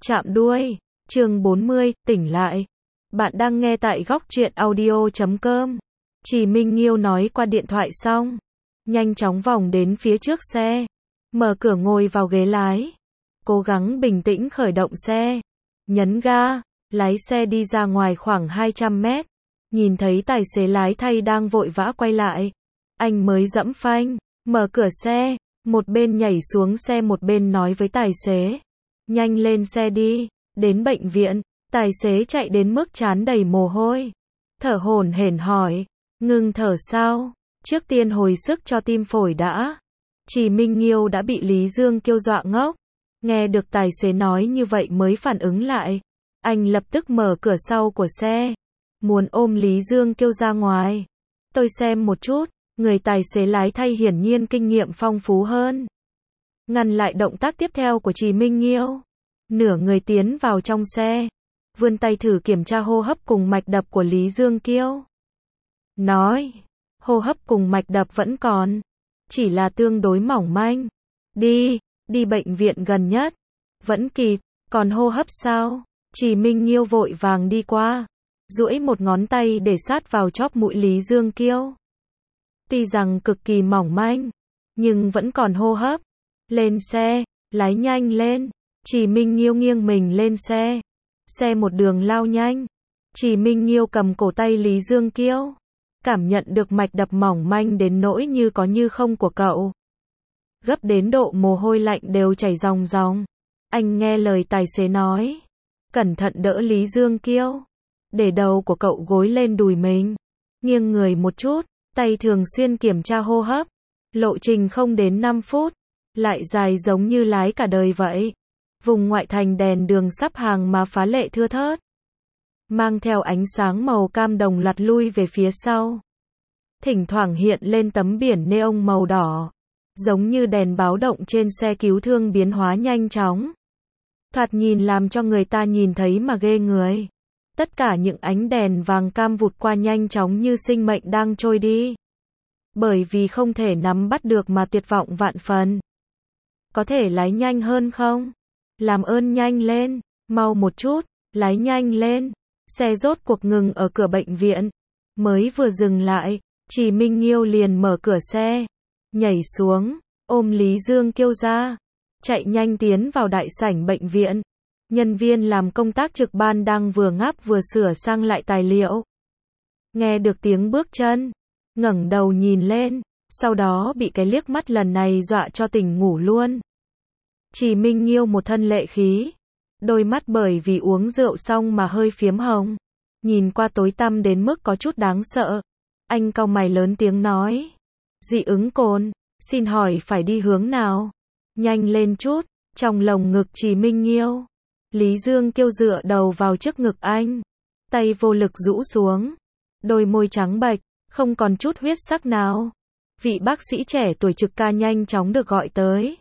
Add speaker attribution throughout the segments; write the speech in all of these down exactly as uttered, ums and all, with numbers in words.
Speaker 1: Chạm đuôi, chương bốn mươi, tỉnh lại. Bạn đang nghe tại góc truyện audio chấm com. Chỉ Minh Nghiêu nói qua điện thoại xong, nhanh chóng vòng đến phía trước xe, mở cửa ngồi vào ghế lái, cố gắng bình tĩnh khởi động xe, nhấn ga, lái xe đi ra ngoài khoảng hai trăm mét, nhìn thấy tài xế lái thay đang vội vã quay lại, anh mới giẫm phanh, mở cửa xe, một bên nhảy xuống xe một bên nói với tài xế, nhanh lên xe đi, đến bệnh viện. Tài xế chạy đến mức trán đầy mồ hôi, thở hổn hển hỏi, ngừng thở sao? Trước tiên hồi sức cho tim phổi đã. Chỉ Minh Nghiêu đã bị Lý Dương Kiêu dọa ngốc, nghe được tài xế nói như vậy mới phản ứng lại. Anh lập tức mở cửa sau của xe, muốn ôm Lý Dương Kiêu ra ngoài. Tôi xem một chút, người tài xế lái thay hiển nhiên kinh nghiệm phong phú hơn. Ngăn lại động tác tiếp theo của Chỉ Minh Nghiêu, nửa người tiến vào trong xe, vươn tay thử kiểm tra hô hấp cùng mạch đập của Lý Dương Kiêu. Nói, hô hấp cùng mạch đập vẫn còn, chỉ là tương đối mỏng manh. Đi, đi bệnh viện gần nhất. Vẫn kịp, còn hô hấp sao? Chỉ Minh Nghiêu vội vàng đi qua, duỗi một ngón tay để sát vào chóp mũi Lý Dương Kiêu. Tuy rằng cực kỳ mỏng manh, nhưng vẫn còn hô hấp. Lên xe, lái nhanh lên. Chỉ Minh Nghiêu nghiêng mình lên xe. Xe một đường lao nhanh. Chỉ Minh Nghiêu cầm cổ tay Lý Dương Kiêu, cảm nhận được mạch đập mỏng manh đến nỗi như có như không của cậu. Gấp đến độ mồ hôi lạnh đều chảy ròng ròng. Anh nghe lời tài xế nói, cẩn thận đỡ Lý Dương Kiêu, để đầu của cậu gối lên đùi mình, nghiêng người một chút, tay thường xuyên kiểm tra hô hấp. Lộ trình không đến năm phút, lại dài giống như lái cả đời vậy. Vùng ngoại thành đèn đường sắp hàng mà phá lệ thưa thớt, mang theo ánh sáng màu cam đồng loạt lui về phía sau. Thỉnh thoảng hiện lên tấm biển neon màu đỏ, giống như đèn báo động trên xe cứu thương biến hóa nhanh chóng. Thoạt nhìn làm cho người ta nhìn thấy mà ghê người. Tất cả những ánh đèn vàng cam vụt qua nhanh chóng như sinh mệnh đang trôi đi. Bởi vì không thể nắm bắt được mà tuyệt vọng vạn phần. Có thể lái nhanh hơn không? Làm ơn nhanh lên, mau một chút, lái nhanh lên. Xe rốt cuộc ngừng ở cửa bệnh viện. Mới vừa dừng lại, Chỉ Minh Nghiêu liền mở cửa xe, nhảy xuống, ôm Lý Dương Kiêu ra, chạy nhanh tiến vào đại sảnh bệnh viện. Nhân viên làm công tác trực ban đang vừa ngáp vừa sửa sang lại tài liệu. Nghe được tiếng bước chân, ngẩng đầu nhìn lên, sau đó bị cái liếc mắt lần này dọa cho tỉnh ngủ luôn. Chỉ Minh Nghiêu một thân lệ khí, đôi mắt bởi vì uống rượu xong mà hơi phiếm hồng, nhìn qua tối tăm đến mức có chút đáng sợ. Anh cau mày lớn tiếng nói, dị ứng cồn, xin hỏi phải đi hướng nào? Nhanh lên chút. Trong lồng ngực Chỉ Minh Nghiêu, Lý Dương Kiêu dựa đầu vào trước ngực anh, tay vô lực rũ xuống, đôi môi trắng bệch, không còn chút huyết sắc nào. Vị bác sĩ trẻ tuổi trực ca nhanh chóng được gọi tới,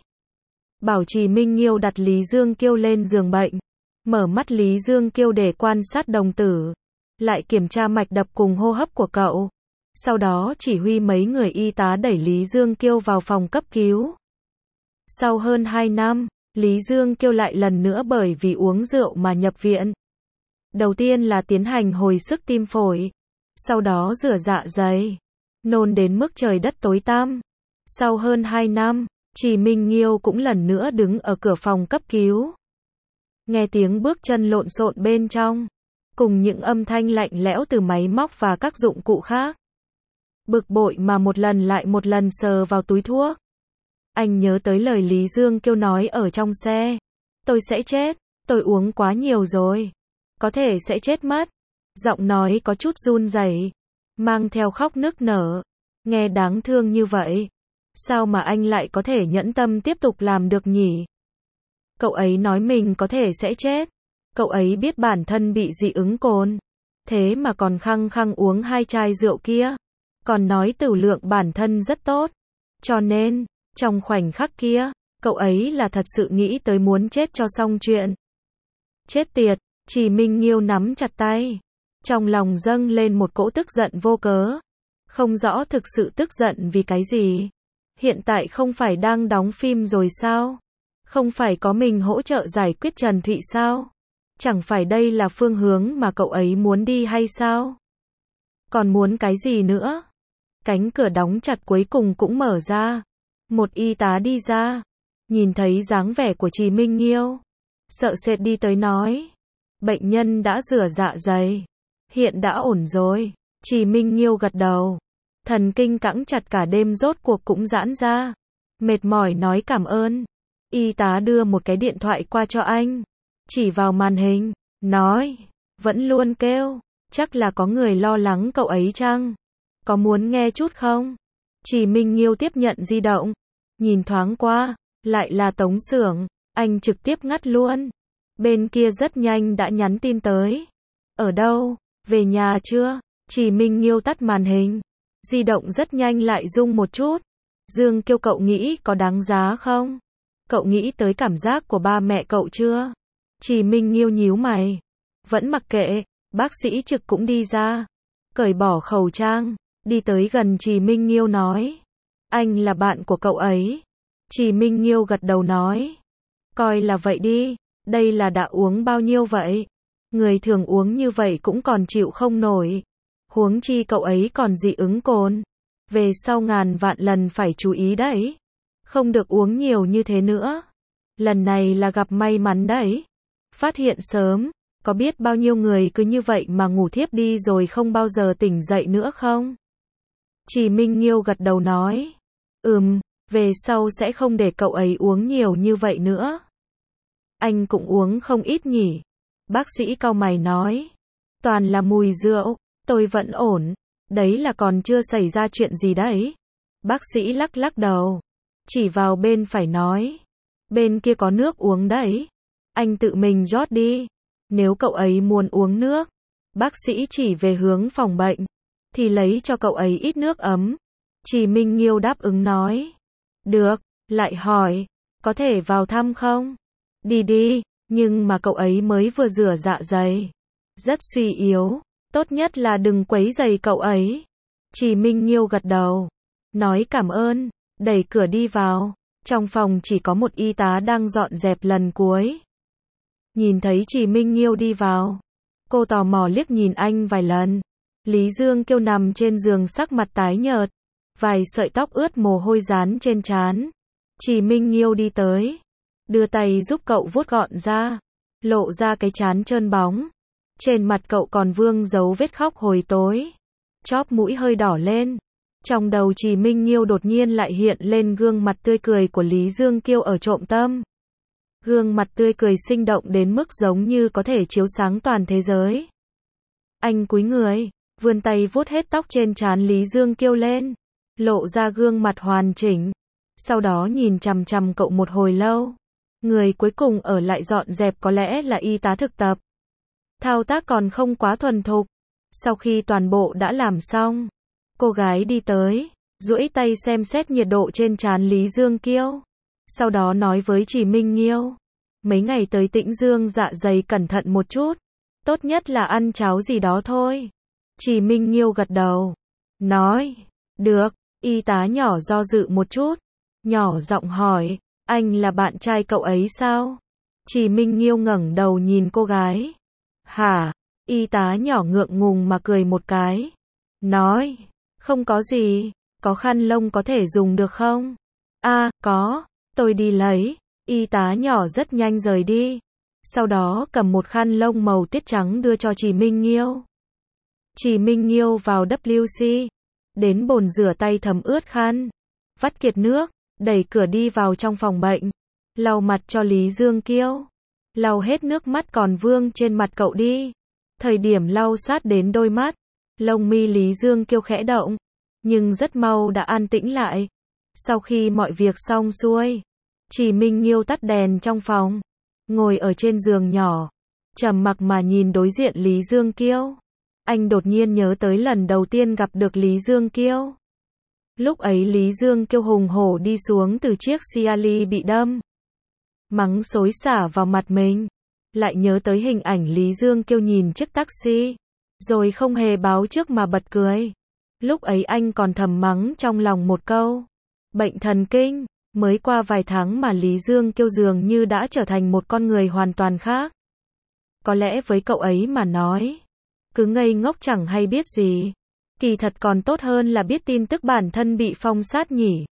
Speaker 1: bảo Chỉ Minh Nghiêu đặt Lý Dương Kiêu lên giường bệnh, mở mắt Lý Dương Kiêu để quan sát đồng tử, lại kiểm tra mạch đập cùng hô hấp của cậu. Sau đó chỉ huy mấy người y tá đẩy Lý Dương Kiêu vào phòng cấp cứu. Sau hơn hai năm, Lý Dương Kiêu lại lần nữa bởi vì uống rượu mà nhập viện. Đầu tiên là tiến hành hồi sức tim phổi, sau đó rửa dạ dày, nôn đến mức trời đất tối tăm. Sau hơn hai năm, Chỉ Minh Nghiêu cũng lần nữa đứng ở cửa phòng cấp cứu. Nghe tiếng bước chân lộn xộn bên trong, cùng những âm thanh lạnh lẽo từ máy móc và các dụng cụ khác. Bực bội mà một lần lại một lần sờ vào túi thuốc. Anh nhớ tới lời Lý Dương Kiêu nói ở trong xe. Tôi sẽ chết, tôi uống quá nhiều rồi. Có thể sẽ chết mất. Giọng nói có chút run rẩy, mang theo khóc nức nở. Nghe đáng thương như vậy. Sao mà anh lại có thể nhẫn tâm tiếp tục làm được nhỉ? Cậu ấy nói mình có thể sẽ chết. Cậu ấy biết bản thân bị dị ứng cồn. Thế mà còn khăng khăng uống hai chai rượu kia. Còn nói tửu lượng bản thân rất tốt. Cho nên, trong khoảnh khắc kia, cậu ấy là thật sự nghĩ tới muốn chết cho xong chuyện. Chết tiệt, Chỉ Minh Nghiêu nắm chặt tay. Trong lòng dâng lên một cỗ tức giận vô cớ. Không rõ thực sự tức giận vì cái gì. Hiện tại không phải đang đóng phim rồi sao? Không phải có mình hỗ trợ giải quyết Trần Thụy sao? Chẳng phải đây là phương hướng mà cậu ấy muốn đi hay sao? Còn muốn cái gì nữa? Cánh cửa đóng chặt cuối cùng cũng mở ra. Một y tá đi ra. Nhìn thấy dáng vẻ của Trì Minh Nghiêu. Sợ sệt đi tới nói. Bệnh nhân đã rửa dạ dày. Hiện đã ổn rồi. Trì Minh Nghiêu gật đầu. Thần kinh cẵng chặt cả đêm rốt cuộc cũng giãn ra. Mệt mỏi nói cảm ơn. Y tá đưa một cái điện thoại qua cho anh. Chỉ vào màn hình. Nói. Vẫn luôn kêu. Chắc là có người lo lắng cậu ấy chăng? Có muốn nghe chút không? Trì Minh Nghiêu tiếp nhận di động. Nhìn thoáng qua. Lại là Tống Xưởng. Anh trực tiếp ngắt luôn. Bên kia rất nhanh đã nhắn tin tới. Ở đâu? Về nhà chưa? Trì Minh Nghiêu tắt màn hình. Di động rất nhanh lại rung một chút. Dương Kiêu, cậu nghĩ có đáng giá không? Cậu nghĩ tới cảm giác của ba mẹ cậu chưa? Trì Minh Nghiêu nhíu mày. Vẫn mặc kệ. Bác sĩ trực cũng đi ra. Cởi bỏ khẩu trang. Đi tới gần Trì Minh Nghiêu nói. Anh là bạn của cậu ấy. Trì Minh Nghiêu gật đầu nói. Coi là vậy đi. Đây là đã uống bao nhiêu vậy? Người thường uống như vậy cũng còn chịu không nổi. Huống chi cậu ấy còn dị ứng cồn. Về sau ngàn vạn lần phải chú ý đấy. Không được uống nhiều như thế nữa. Lần này là gặp may mắn đấy. Phát hiện sớm. Có biết bao nhiêu người cứ như vậy mà ngủ thiếp đi rồi không bao giờ tỉnh dậy nữa không? Trì Minh Nghiêu gật đầu nói. Ừm, về sau sẽ không để cậu ấy uống nhiều như vậy nữa. Anh cũng uống không ít nhỉ? Bác sĩ cau mày nói. Toàn là mùi rượu, tôi vẫn ổn. Đấy là còn chưa xảy ra chuyện gì đấy. Bác sĩ lắc lắc đầu. Chỉ vào bên phải nói. Bên kia có nước uống đấy. Anh tự mình rót đi. Nếu cậu ấy muốn uống nước. Bác sĩ chỉ về hướng phòng bệnh. Thì lấy cho cậu ấy ít nước ấm. Trì Minh Nghiêu đáp ứng nói. Được, lại hỏi. Có thể vào thăm không? Đi đi, nhưng mà cậu ấy mới vừa rửa dạ dày. Rất suy yếu. Tốt nhất là đừng quấy rầy cậu ấy. Trì Minh Nghiêu gật đầu. Nói cảm ơn. Đẩy cửa đi vào. Trong phòng chỉ có một y tá đang dọn dẹp lần cuối. Nhìn thấy Trì Minh Nghiêu đi vào. Cô tò mò liếc nhìn anh vài lần. Lý Dương Kiêu nằm trên giường sắc mặt tái nhợt. Vài sợi tóc ướt mồ hôi dán trên trán. Trì Minh Nghiêu đi tới. Đưa tay giúp cậu vuốt gọn ra. Lộ ra cái trán trơn bóng. Trên mặt cậu còn vương dấu vết khóc hồi tối. Chóp mũi hơi đỏ lên. Trong đầu Trì Minh Nghiêu đột nhiên lại hiện lên gương mặt tươi cười của Lý Dương Kiêu ở Trộm Tâm. Gương mặt tươi cười sinh động đến mức giống như có thể chiếu sáng toàn thế giới. Anh cúi người, vươn tay vuốt hết tóc trên trán Lý Dương Kiêu lên. Lộ ra gương mặt hoàn chỉnh. Sau đó nhìn chằm chằm cậu một hồi lâu. Người cuối cùng ở lại dọn dẹp có lẽ là y tá thực tập. Thao tác còn không quá thuần thục. Sau khi toàn bộ đã làm xong, cô gái đi tới, duỗi tay xem xét nhiệt độ trên trán Lý Dương Kiêu. Sau đó nói với Trì Minh Nghiêu. Mấy ngày tới Tĩnh Dương dạ dày cẩn thận một chút. Tốt nhất là ăn cháo gì đó thôi. Trì Minh Nghiêu gật đầu. Nói. Được. Y tá nhỏ do dự một chút. Nhỏ giọng hỏi. Anh là bạn trai cậu ấy sao? Trì Minh Nghiêu ngẩng đầu nhìn cô gái. Hả? Y tá nhỏ ngượng ngùng mà cười một cái. Nói. Không có gì. Có khăn lông có thể dùng được không? À, có. Tôi đi lấy. Y tá nhỏ rất nhanh rời đi. Sau đó cầm một khăn lông màu tiết trắng đưa cho Trì Minh Nghiêu. Trì Minh Nghiêu vào W C. Đến bồn rửa tay thấm ướt khăn. Vắt kiệt nước. Đẩy cửa đi vào trong phòng bệnh. Lau mặt cho Lý Dương Kiêu. Lau hết nước mắt còn vương trên mặt cậu đi. Thời điểm lau sát đến đôi mắt. Lông mi Lý Dương Kiêu khẽ động. Nhưng rất mau đã an tĩnh lại. Sau khi mọi việc xong xuôi. Trì Minh Nghiêu tắt đèn trong phòng. Ngồi ở trên giường nhỏ. Trầm mặc mà nhìn đối diện Lý Dương Kiêu. Anh đột nhiên nhớ tới lần đầu tiên gặp được Lý Dương Kiêu. Lúc ấy Lý Dương Kiêu hùng hổ đi xuống từ chiếc Ciali bị đâm. Mắng xối xả vào mặt mình. Lại nhớ tới hình ảnh Lý Dương Kiêu nhìn chiếc taxi. Rồi không hề báo trước mà bật cười. Lúc ấy anh còn thầm mắng trong lòng một câu. Bệnh thần kinh. Mới qua vài tháng mà Lý Dương Kiêu dường như đã trở thành một con người hoàn toàn khác. Có lẽ với cậu ấy mà nói, cứ ngây ngốc chẳng hay biết gì. Kỳ thật còn tốt hơn là biết tin tức bản thân bị phong sát nhỉ.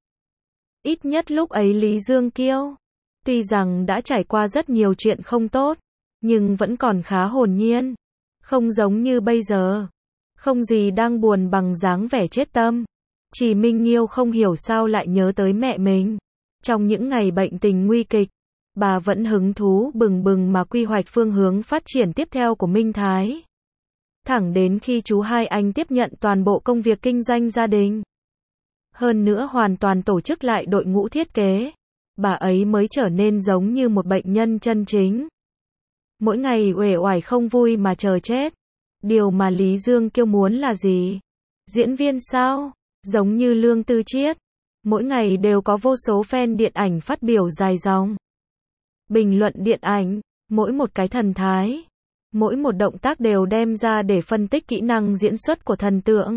Speaker 1: Ít nhất lúc ấy Lý Dương Kiêu, tuy rằng đã trải qua rất nhiều chuyện không tốt, nhưng vẫn còn khá hồn nhiên. Không giống như bây giờ. Không gì đang buồn bằng dáng vẻ chết tâm. Chỉ Minh Nghiêu không hiểu sao lại nhớ tới mẹ mình. Trong những ngày bệnh tình nguy kịch, bà vẫn hứng thú bừng bừng mà quy hoạch phương hướng phát triển tiếp theo của Minh Thái. Thẳng đến khi chú hai anh tiếp nhận toàn bộ công việc kinh doanh gia đình. Hơn nữa hoàn toàn tổ chức lại đội ngũ thiết kế. Bà ấy mới trở nên giống như một bệnh nhân chân chính. Mỗi ngày uể oải không vui mà chờ chết. Điều mà Lý Dương Kiêu muốn là gì? Diễn viên sao? Giống như Lương Tư Chiết. Mỗi ngày đều có vô số fan điện ảnh phát biểu dài dòng. Bình luận điện ảnh, mỗi một cái thần thái, mỗi một động tác đều đem ra để phân tích kỹ năng diễn xuất của thần tượng.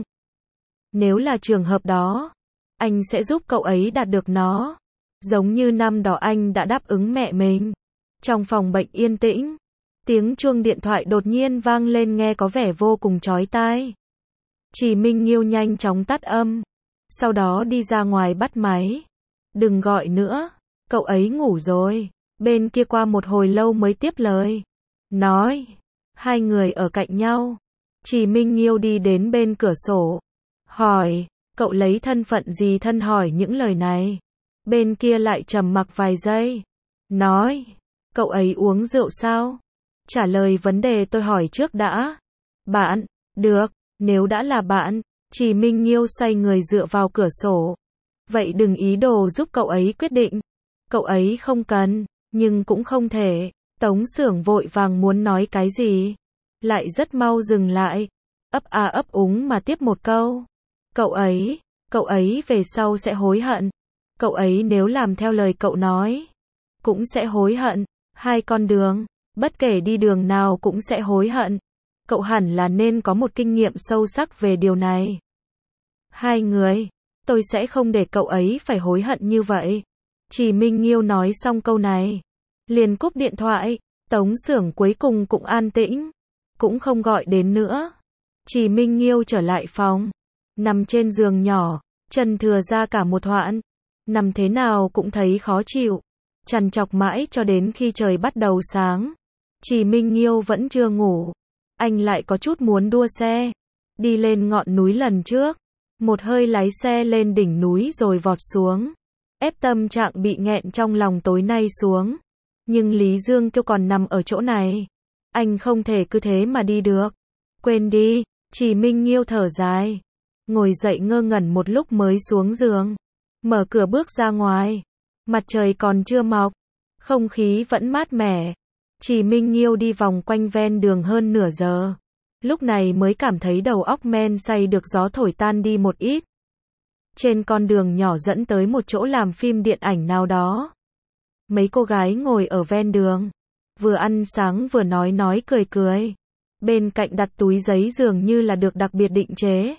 Speaker 1: Nếu là trường hợp đó, anh sẽ giúp cậu ấy đạt được nó. Giống như năm đó anh đã đáp ứng mẹ mình. Trong phòng bệnh yên tĩnh, tiếng chuông điện thoại đột nhiên vang lên nghe có vẻ vô cùng chói tai. Chỉ Minh Nghiêu nhanh chóng tắt âm. Sau đó đi ra ngoài bắt máy. Đừng gọi nữa, cậu ấy ngủ rồi. Bên kia qua một hồi lâu mới tiếp lời. Nói, hai người ở cạnh nhau. Chỉ Minh Nghiêu đi đến bên cửa sổ. Hỏi, cậu lấy thân phận gì thân hỏi những lời này. Bên kia lại trầm mặc vài giây. Nói, cậu ấy uống rượu sao? Trả lời vấn đề tôi hỏi trước đã. Bạn, được, nếu đã là bạn. Chỉ Minh Nghiêu xoay người dựa vào cửa sổ. Vậy đừng ý đồ giúp cậu ấy quyết định. Cậu ấy không cần, nhưng cũng không thể. Tống Xưởng vội vàng muốn nói cái gì. Lại rất mau dừng lại. Ấp a ấp úng mà tiếp một câu. Cậu ấy, cậu ấy về sau sẽ hối hận. Cậu ấy nếu làm theo lời cậu nói, cũng sẽ hối hận. Hai con đường, bất kể đi đường nào cũng sẽ hối hận. Cậu hẳn là nên có một kinh nghiệm sâu sắc về điều này. Hai người, tôi sẽ không để cậu ấy phải hối hận như vậy. Chỉ Minh Nghiêu nói xong câu này, liền cúp điện thoại. Tống Xưởng cuối cùng cũng an tĩnh, cũng không gọi đến nữa. Chỉ Minh Nghiêu trở lại phòng, nằm trên giường nhỏ, chân thừa ra cả một hoạn. Nằm thế nào cũng thấy khó chịu, trằn trọc mãi cho đến khi trời bắt đầu sáng. Chỉ Minh Nghiêu vẫn chưa ngủ. Anh lại có chút muốn đua xe, đi lên ngọn núi lần trước, một hơi lái xe lên đỉnh núi rồi vọt xuống, ép tâm trạng bị nghẹn trong lòng tối nay xuống. Nhưng Lý Dương Kiêu còn nằm ở chỗ này, anh không thể cứ thế mà đi được. Quên đi, Chỉ Minh Nghiêu thở dài, ngồi dậy ngơ ngẩn một lúc mới xuống giường, mở cửa bước ra ngoài. Mặt trời còn chưa mọc, không khí vẫn mát mẻ. Chỉ Minh Nghiêu đi vòng quanh ven đường hơn nửa giờ. Lúc này mới cảm thấy đầu óc men say được gió thổi tan đi một ít. Trên con đường nhỏ dẫn tới một chỗ làm phim điện ảnh nào đó. Mấy cô gái ngồi ở ven đường, vừa ăn sáng vừa nói nói cười cười. Bên cạnh đặt túi giấy dường như là được đặc biệt định chế.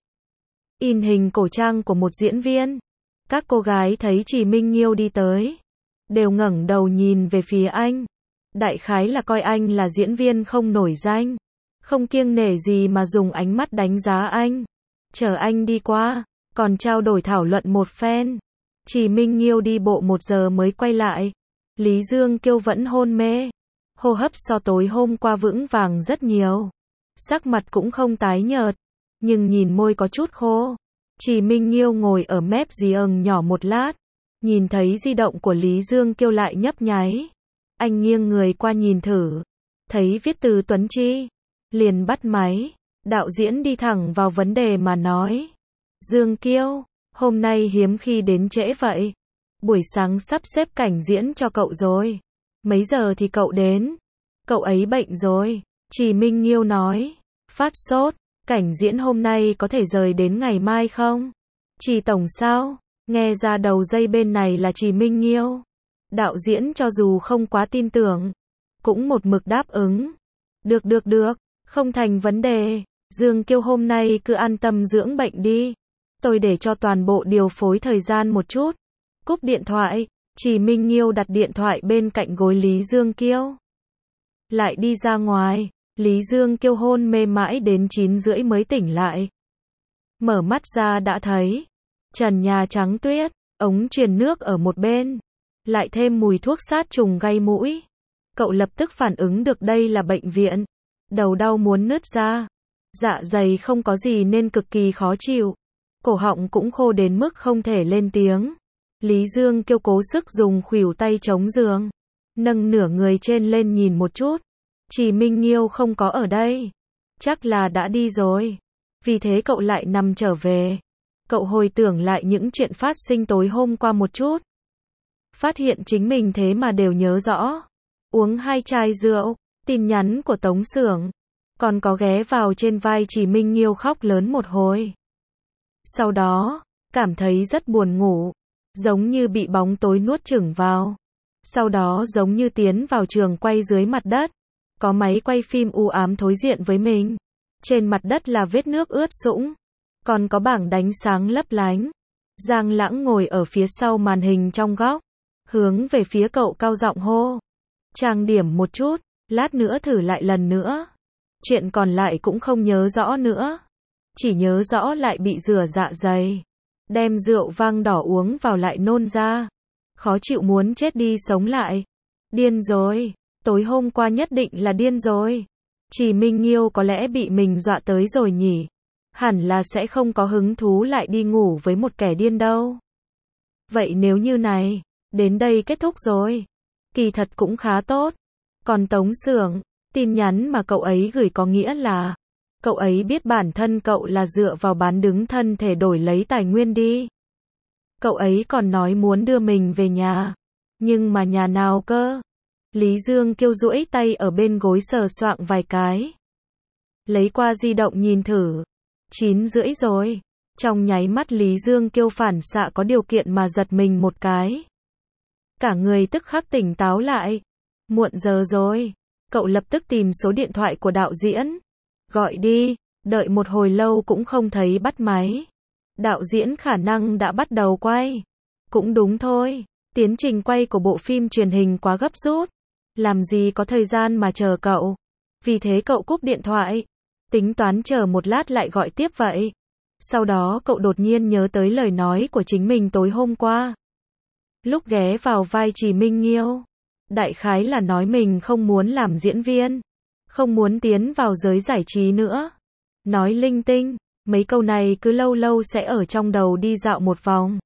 Speaker 1: In hình cổ trang của một diễn viên. Các cô gái thấy Chỉ Minh Nghiêu đi tới, đều ngẩng đầu nhìn về phía anh. Đại khái là coi anh là diễn viên không nổi danh, không kiêng nể gì mà dùng ánh mắt đánh giá anh. Chờ anh đi qua, còn trao đổi thảo luận một phen. Chỉ Minh Nghiêu đi bộ một giờ mới quay lại. Lý Dương Kiêu vẫn hôn mê, hô hấp so tối hôm qua vững vàng rất nhiều. Sắc mặt cũng không tái nhợt, nhưng nhìn môi có chút khô. Chỉ Minh Nghiêu ngồi ở mép giường nhỏ một lát, nhìn thấy di động của Lý Dương Kiêu lại nhấp nháy. Anh nghiêng người qua nhìn thử, thấy viết từ Tuấn Chi, liền bắt máy. Đạo diễn đi thẳng vào vấn đề mà nói. Dương Kiêu, hôm nay hiếm khi đến trễ vậy. Buổi sáng sắp xếp cảnh diễn cho cậu rồi. Mấy giờ thì cậu đến? Cậu ấy bệnh rồi. Chỉ Minh Nghiêu nói. Phát sốt, cảnh diễn hôm nay có thể rời đến ngày mai không? Chỉ tổng sao? Nghe ra đầu dây bên này là Chỉ Minh Nghiêu. Đạo diễn cho dù không quá tin tưởng, cũng một mực đáp ứng. Được được được, không thành vấn đề. Dương Kiêu hôm nay cứ an tâm dưỡng bệnh đi. Tôi để cho toàn bộ điều phối thời gian một chút. Cúp điện thoại, Chỉ Minh Nghiêu đặt điện thoại bên cạnh gối Lý Dương Kiêu. Lại đi ra ngoài, Lý Dương Kiêu hôn mê mãi đến chín rưỡi mới tỉnh lại. Mở mắt ra đã thấy trần nhà trắng tuyết, ống truyền nước ở một bên, lại thêm mùi thuốc sát trùng gây mũi. Cậu lập tức phản ứng được đây là bệnh viện. Đầu đau muốn nứt ra. Dạ dày không có gì nên cực kỳ khó chịu. Cổ họng cũng khô đến mức không thể lên tiếng. Lý Dương Kiêu cố sức dùng khuỷu tay chống giường, nâng nửa người trên lên nhìn một chút. Chỉ Minh Nghiêu không có ở đây. Chắc là đã đi rồi. Vì thế cậu lại nằm trở về. Cậu hồi tưởng lại những chuyện phát sinh tối hôm qua một chút. Phát hiện chính mình thế mà đều nhớ rõ. Uống hai chai rượu, tin nhắn của Tống Xưởng, còn có ghé vào trên vai Chỉ Minh Nghiêu khóc lớn một hồi. Sau đó, cảm thấy rất buồn ngủ, giống như bị bóng tối nuốt chửng vào. Sau đó giống như tiến vào trường quay dưới mặt đất, có máy quay phim u ám đối diện với mình. Trên mặt đất là vết nước ướt sũng, còn có bảng đánh sáng lấp lánh. Giang Lãng ngồi ở phía sau màn hình trong góc, hướng về phía cậu cao giọng hô. Trang điểm một chút, lát nữa thử lại lần nữa. Chuyện còn lại cũng không nhớ rõ nữa. Chỉ nhớ rõ lại bị rửa dạ dày. Đem rượu vang đỏ uống vào lại nôn ra. Khó chịu muốn chết đi sống lại. Điên rồi, tối hôm qua nhất định là điên rồi. Chỉ Minh Nghiêu có lẽ bị mình dọa tới rồi nhỉ. Hẳn là sẽ không có hứng thú lại đi ngủ với một kẻ điên đâu. Vậy nếu như này, đến đây kết thúc rồi. Kỳ thật cũng khá tốt. Còn Tống Xưởng, tin nhắn mà cậu ấy gửi có nghĩa là cậu ấy biết bản thân cậu là dựa vào bán đứng thân thể đổi lấy tài nguyên đi. Cậu ấy còn nói muốn đưa mình về nhà. Nhưng mà nhà nào cơ? Lý Dương Kiêu duỗi tay ở bên gối sờ soạng vài cái. Lấy qua di động nhìn thử. Chín rưỡi rồi. Trong nháy mắt Lý Dương Kiêu phản xạ có điều kiện mà giật mình một cái. Cả người tức khắc tỉnh táo lại. Muộn giờ rồi. Cậu lập tức tìm số điện thoại của đạo diễn. Gọi đi. Đợi một hồi lâu cũng không thấy bắt máy. Đạo diễn khả năng đã bắt đầu quay. Cũng đúng thôi. Tiến trình quay của bộ phim truyền hình quá gấp rút. Làm gì có thời gian mà chờ cậu. Vì thế cậu cúp điện thoại. Tính toán chờ một lát lại gọi tiếp vậy. Sau đó cậu đột nhiên nhớ tới lời nói của chính mình tối hôm qua. Lúc ghé vào vai Chỉ Minh Nghiêu. Đại khái là nói mình không muốn làm diễn viên. Không muốn tiến vào giới giải trí nữa. Nói linh tinh. Mấy câu này cứ lâu lâu sẽ ở trong đầu đi dạo một vòng.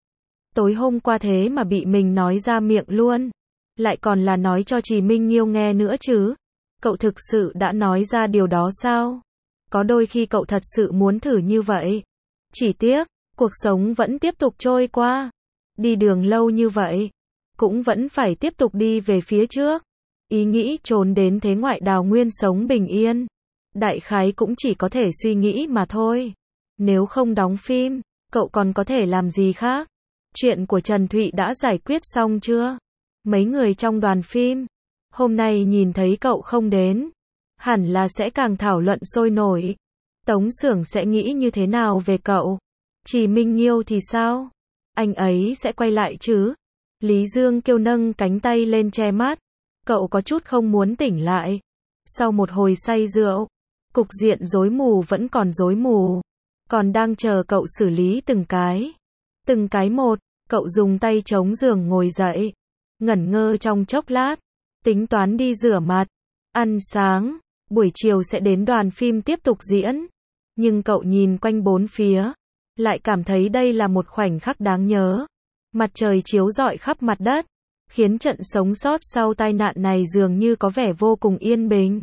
Speaker 1: Tối hôm qua thế mà bị mình nói ra miệng luôn. Lại còn là nói cho Chỉ Minh Nghiêu nghe nữa chứ. Cậu thực sự đã nói ra điều đó sao? Có đôi khi cậu thật sự muốn thử như vậy. Chỉ tiếc, cuộc sống vẫn tiếp tục trôi qua. Đi đường lâu như vậy, cũng vẫn phải tiếp tục đi về phía trước. Ý nghĩ trốn đến thế ngoại đào nguyên sống bình yên. Đại khái cũng chỉ có thể suy nghĩ mà thôi. Nếu không đóng phim, cậu còn có thể làm gì khác? Chuyện của Trần Thụy đã giải quyết xong chưa? Mấy người trong đoàn phim, hôm nay nhìn thấy cậu không đến, hẳn là sẽ càng thảo luận sôi nổi. Tống Xưởng sẽ nghĩ như thế nào về cậu? Chỉ Minh Nghiêu thì sao? Anh ấy sẽ quay lại chứ? Lý Dương Kiêu nâng cánh tay lên che mắt. Cậu có chút không muốn tỉnh lại. Sau một hồi say rượu, cục diện rối mù vẫn còn rối mù. Còn đang chờ cậu xử lý từng cái. Từng cái một, cậu dùng tay chống giường ngồi dậy. Ngẩn ngơ trong chốc lát. Tính toán đi rửa mặt. Ăn sáng. Buổi chiều sẽ đến đoàn phim tiếp tục diễn. Nhưng cậu nhìn quanh bốn phía. Lại cảm thấy đây là một khoảnh khắc đáng nhớ. Mặt trời chiếu rọi khắp mặt đất. Khiến trận sống sót sau tai nạn này dường như có vẻ vô cùng yên bình.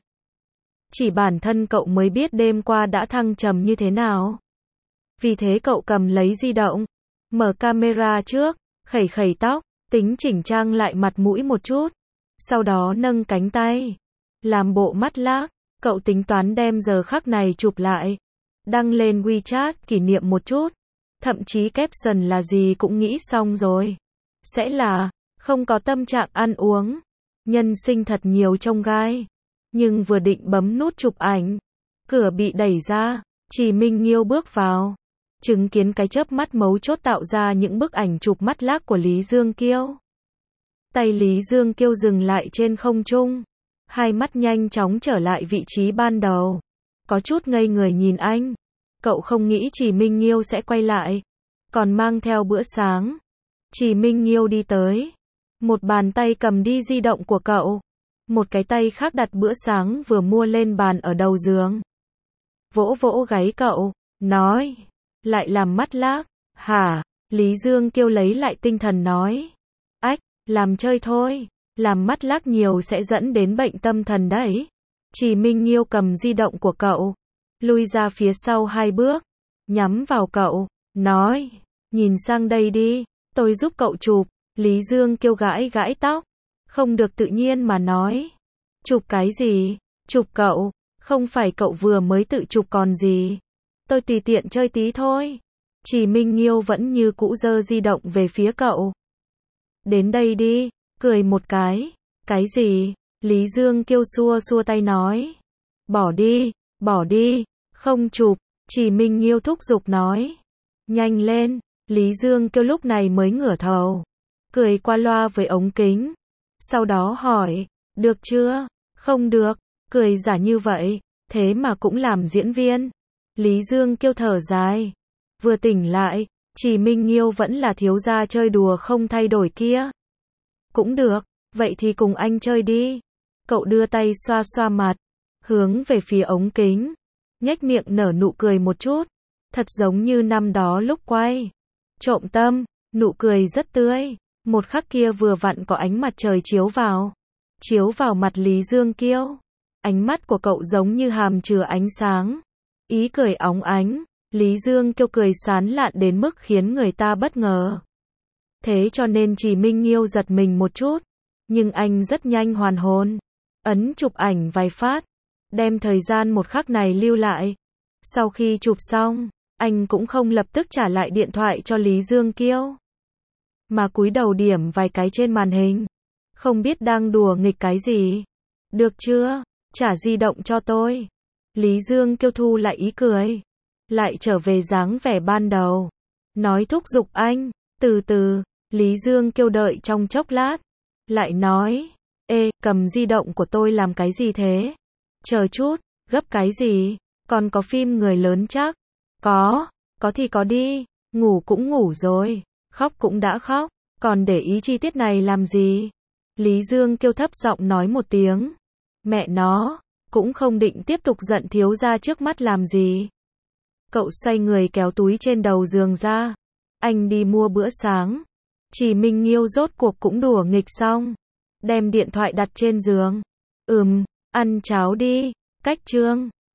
Speaker 1: Chỉ bản thân cậu mới biết đêm qua đã thăng trầm như thế nào. Vì thế cậu cầm lấy di động. Mở camera trước. Khẩy khẩy tóc. Tính chỉnh trang lại mặt mũi một chút. Sau đó nâng cánh tay. Làm bộ mắt lác. Cậu tính toán đem giờ khắc này chụp lại. Đăng lên WeChat kỷ niệm một chút. Thậm chí caption là gì cũng nghĩ xong rồi. Sẽ là, không có tâm trạng ăn uống. Nhân sinh thật nhiều chông gai. Nhưng vừa định bấm nút chụp ảnh. Cửa bị đẩy ra. Chỉ Minh Nghiêu bước vào. Chứng kiến cái chớp mắt mấu chốt tạo ra những bức ảnh chụp mắt lác của Lý Dương Kiêu. Tay Lý Dương Kiêu dừng lại trên không trung. Hai mắt nhanh chóng trở lại vị trí ban đầu. Có chút ngây người nhìn anh. Cậu không nghĩ Trì Minh Nghiêu sẽ quay lại. Còn mang theo bữa sáng. Trì Minh Nghiêu đi tới. Một bàn tay cầm đi di động của cậu. Một cái tay khác đặt bữa sáng vừa mua lên bàn ở đầu giường. Vỗ vỗ gáy cậu. Nói. Lại làm mắt lác. Hả? Lý Dương Kiêu lấy lại tinh thần nói. Ách, làm chơi thôi. Làm mắt lác nhiều sẽ dẫn đến bệnh tâm thần đấy. Trì Minh Nghiêu cầm di động của cậu. Lui ra phía sau hai bước. Nhắm vào cậu. Nói. Nhìn sang đây đi. Tôi giúp cậu chụp. Lý Dương Kiêu gãi gãi tóc. Không được tự nhiên mà nói. Chụp cái gì? Chụp cậu. Không phải cậu vừa mới tự chụp còn gì. Tôi tùy tiện chơi tí thôi. Trì Minh Nghiêu vẫn như cũ giơ di động về phía cậu. Đến đây đi. Cười một cái. Cái gì? Lý Dương Kiêu xua xua tay nói. Bỏ đi. Bỏ đi. Không chụp. Trì Minh Nghiêu thúc giục nói. Nhanh lên. Lý Dương Kiêu lúc này mới ngửa đầu. Cười qua loa với ống kính. Sau đó hỏi. Được chưa? Không được. Cười giả như vậy. Thế mà cũng làm diễn viên. Lý Dương Kiêu thở dài. Vừa tỉnh lại. Trì Minh Nghiêu vẫn là thiếu gia chơi đùa không thay đổi kia. Cũng được. Vậy thì cùng anh chơi đi. Cậu đưa tay xoa xoa mặt. Hướng về phía ống kính. Nhếch miệng nở nụ cười một chút. Thật giống như năm đó lúc quay. Trộm tâm. Nụ cười rất tươi. Một khắc kia vừa vặn có ánh mặt trời chiếu vào. Chiếu vào mặt Lý Dương Kiêu. Ánh mắt của cậu giống như hàm chứa ánh sáng. Ý cười óng ánh. Lý Dương Kiêu cười sán lạn đến mức khiến người ta bất ngờ. Thế cho nên Trì Minh Nghiêu giật mình một chút. Nhưng anh rất nhanh hoàn hồn. Ấn chụp ảnh vài phát. Đem thời gian một khắc này lưu lại. Sau khi chụp xong, anh cũng không lập tức trả lại điện thoại cho Lý Dương Kiêu. Mà cúi đầu điểm vài cái trên màn hình. Không biết đang đùa nghịch cái gì. Được chưa? Trả di động cho tôi. Lý Dương Kiêu thu lại ý cười. Lại trở về dáng vẻ ban đầu. Nói thúc giục anh. Từ từ. Lý Dương Kiêu đợi trong chốc lát. Lại nói. Ê, cầm di động của tôi làm cái gì thế? Chờ chút. Gấp cái gì? Còn có phim người lớn chắc? Có. Có thì có đi. Ngủ cũng ngủ rồi. Khóc cũng đã khóc. Còn để ý chi tiết này làm gì? Lý Dương Kiêu thấp giọng nói một tiếng. Mẹ nó. Cũng không định tiếp tục giận thiếu gia trước mắt làm gì. Cậu xoay người kéo túi trên đầu giường ra. Anh đi mua bữa sáng. Trì Minh Nghiêu rốt cuộc cũng đùa nghịch xong. Đem điện thoại đặt trên giường. Ừm, ăn cháo đi. Cách chương.